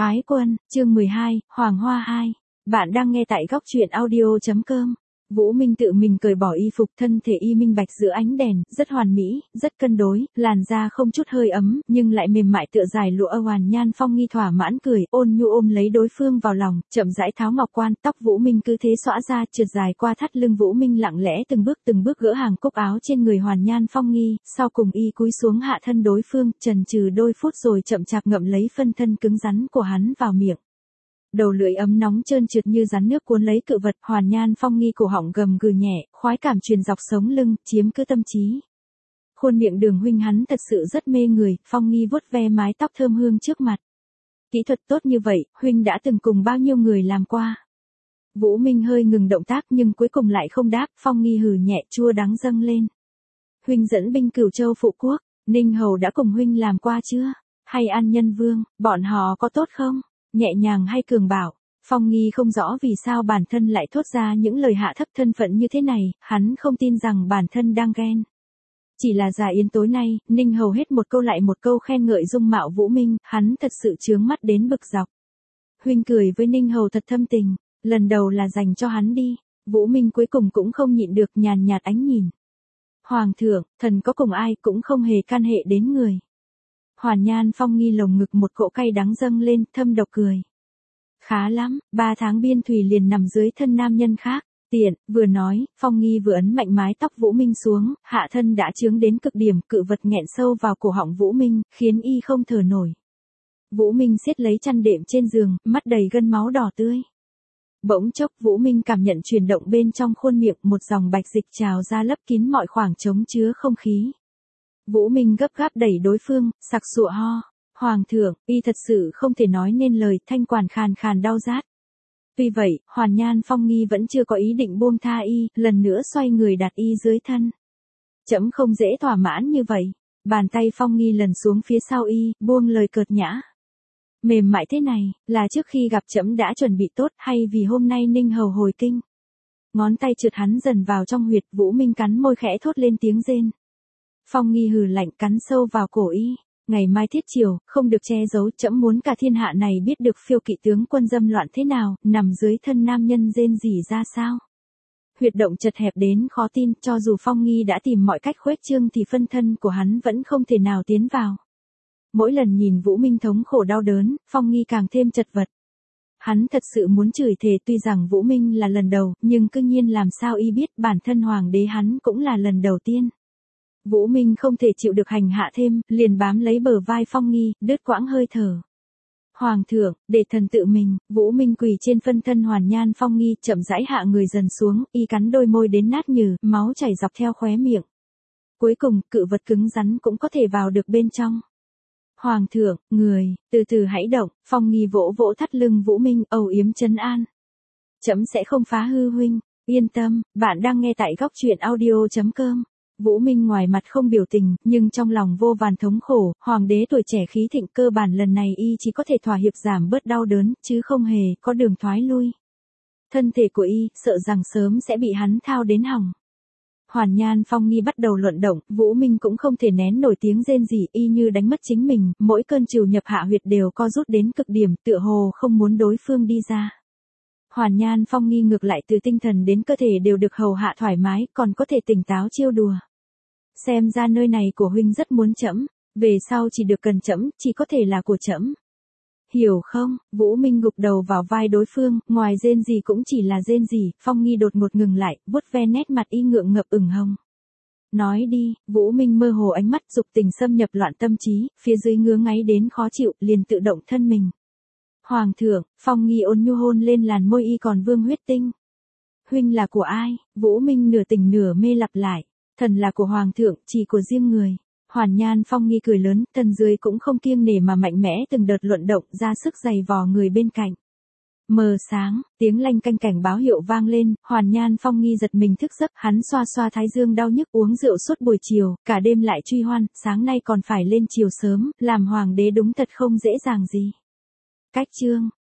Ái Quân, chương 12, Hoàng Hoa 2. Bạn đang nghe tại góc truyện audio.com. Vũ Minh tự mình cởi bỏ y phục, thân thể y minh bạch giữa ánh đèn, rất hoàn mỹ, rất cân đối, làn da không chút hơi ấm, nhưng lại mềm mại tựa dài lụa. Hoàn Nhan Phong nghi thỏa mãn cười, ôn nhu ôm lấy đối phương vào lòng, chậm rãi tháo ngọc quan, tóc Vũ Minh cứ thế xõa ra, trượt dài qua thắt lưng. Vũ Minh lặng lẽ từng bước gỡ hàng cúc áo trên người Hoàn Nhan Phong nghi, sau cùng y cúi xuống hạ thân đối phương, chần chừ đôi phút rồi chậm chạp ngậm lấy phân thân cứng rắn của hắn vào miệng. Đầu lưỡi ấm nóng trơn trượt như rắn nước cuốn lấy cự vật. Hoàn Nhan Phong nghi cổ họng gầm gừ nhẹ, khoái cảm truyền dọc sống lưng, chiếm cứ tâm trí. Khuôn miệng Đường huynh hắn thật sự rất mê người. Phong nghi vuốt ve mái tóc thơm hương trước mặt. Kỹ thuật tốt như vậy, huynh đã từng cùng bao nhiêu người làm qua? Vũ Minh hơi ngừng động tác nhưng cuối cùng lại không đáp. Phong nghi hừ nhẹ, chua đắng dâng lên. Huynh dẫn binh Cửu Châu phụ quốc, Ninh Hầu đã cùng huynh làm qua chưa? Hay An Nhân Vương, bọn họ có tốt không? Nhẹ nhàng hay cường bạo? Phong nghi không rõ vì sao bản thân lại thốt ra những lời hạ thấp thân phận như thế này, hắn không tin rằng bản thân đang ghen. Chỉ là già yến tối nay, Ninh Hầu hết một câu lại một câu khen ngợi dung mạo Vũ Minh, hắn thật sự chướng mắt đến bực dọc. Huynh cười với Ninh Hầu thật thâm tình, lần đầu là dành cho hắn đi. Vũ Minh cuối cùng cũng không nhịn được, nhàn nhạt ánh nhìn. Hoàng thượng, thần có cùng ai cũng không hề can hệ đến người. Hoàn Nhan Phong nghi lồng ngực một cỗ cay đắng dâng lên, thâm độc cười. Khá lắm, 3 tháng biên thùy liền nằm dưới thân nam nhân khác. Tiện, vừa nói, Phong nghi vừa ấn mạnh mái tóc Vũ Minh xuống, hạ thân đã chướng đến cực điểm, cự vật nghẹn sâu vào cổ họng Vũ Minh, khiến y không thở nổi. Vũ Minh siết lấy chăn đệm trên giường, mắt đầy gân máu đỏ tươi. Bỗng chốc Vũ Minh cảm nhận chuyển động bên trong khuôn miệng, một dòng bạch dịch trào ra lấp kín mọi khoảng trống chứa không khí. Vũ Minh gấp gáp đẩy đối phương, sặc sụa ho. Hoàng thượng, y thật sự không thể nói nên lời, thanh quản khàn khàn đau rát. Tuy vậy, Hoàn Nhan Phong nghi vẫn chưa có ý định buông tha y, lần nữa xoay người đặt y dưới thân. Trẫm không dễ thỏa mãn như vậy. Bàn tay Phong nghi lần xuống phía sau y, buông lời cợt nhã. Mềm mại thế này, là trước khi gặp trẫm đã chuẩn bị tốt hay vì hôm nay Ninh Hầu hồi kinh? Ngón tay trượt hắn dần vào trong huyệt. Vũ Minh cắn môi khẽ thốt lên tiếng rên. Phong nghi hừ lạnh cắn sâu vào cổ y. Ngày mai thiết triều, không được che giấu, trẫm muốn cả thiên hạ này biết được phiêu kỵ tướng quân dâm loạn thế nào, nằm dưới thân nam nhân rên rỉ ra sao. Huyệt động chật hẹp đến khó tin, cho dù Phong nghi đã tìm mọi cách khuếch trương thì phân thân của hắn vẫn không thể nào tiến vào. Mỗi lần nhìn Vũ Minh thống khổ đau đớn, Phong nghi càng thêm chật vật. Hắn thật sự muốn chửi thề, tuy rằng Vũ Minh là lần đầu, nhưng cư nhiên làm sao y biết bản thân hoàng đế hắn cũng là lần đầu tiên. Vũ Minh không thể chịu được hành hạ thêm, liền bám lấy bờ vai Phong nghi, đứt quãng hơi thở. Hoàng thượng, để thần tự mình. Vũ Minh quỳ trên phân thân Hoàn Nhan Phong nghi, chậm rãi hạ người dần xuống, y cắn đôi môi đến nát nhừ, máu chảy dọc theo khóe miệng. Cuối cùng, cự vật cứng rắn cũng có thể vào được bên trong. Hoàng thượng, người, từ từ hãy động. Phong nghi vỗ vỗ thắt lưng Vũ Minh, âu yếm trấn an. Trẫm sẽ không phá hư huynh, yên tâm. Bạn đang nghe tại góc truyện audio.com. Vũ Minh ngoài mặt không biểu tình, nhưng trong lòng vô vàn thống khổ. Hoàng đế tuổi trẻ khí thịnh, cơ bản lần này y chỉ có thể thỏa hiệp giảm bớt đau đớn, chứ không hề có đường thoái lui. Thân thể của y, sợ rằng sớm sẽ bị hắn thao đến hỏng. Hoàn Nhan Phong nghi bắt đầu luận động, Vũ Minh cũng không thể nén nổi tiếng rên rỉ, y như đánh mất chính mình, mỗi cơn trìu nhập hạ huyệt đều co rút đến cực điểm, tựa hồ không muốn đối phương đi ra. Hoàn Nhan Phong nghi ngược lại từ tinh thần đến cơ thể đều được hầu hạ thoải mái, còn có thể tỉnh táo trêu đùa. Xem ra nơi này của huynh rất muốn trẫm, về sau chỉ được cần trẫm, chỉ có thể là của trẫm. Hiểu không? Vũ Minh gục đầu vào vai đối phương, ngoài rên gì cũng chỉ là rên gì. Phong nghi đột ngột ngừng lại, vuốt ve nét mặt y ngượng ngập ửng hồng. Nói đi. Vũ Minh mơ hồ ánh mắt, dục tình xâm nhập loạn tâm trí, phía dưới ngứa ngáy đến khó chịu, liền tự động thân mình. Hoàng thượng, Phong nghi ôn nhu hôn lên làn môi y còn vương huyết tinh. Huynh là của ai? Vũ Minh nửa tỉnh nửa mê lặp lại. Thần là của hoàng thượng, chỉ của riêng người. Hoàn Nhan Phong nghi cười lớn, thân dưới cũng không kiêng nể mà mạnh mẽ từng đợt luận động, ra sức giày vò người bên cạnh. Mờ sáng, tiếng lanh canh cảnh báo hiệu vang lên, Hoàn Nhan Phong nghi giật mình thức giấc, hắn xoa xoa thái dương đau nhức, uống rượu suốt buổi chiều, cả đêm lại truy hoan, sáng nay còn phải lên chiều sớm, làm hoàng đế đúng thật không dễ dàng gì. Cách chương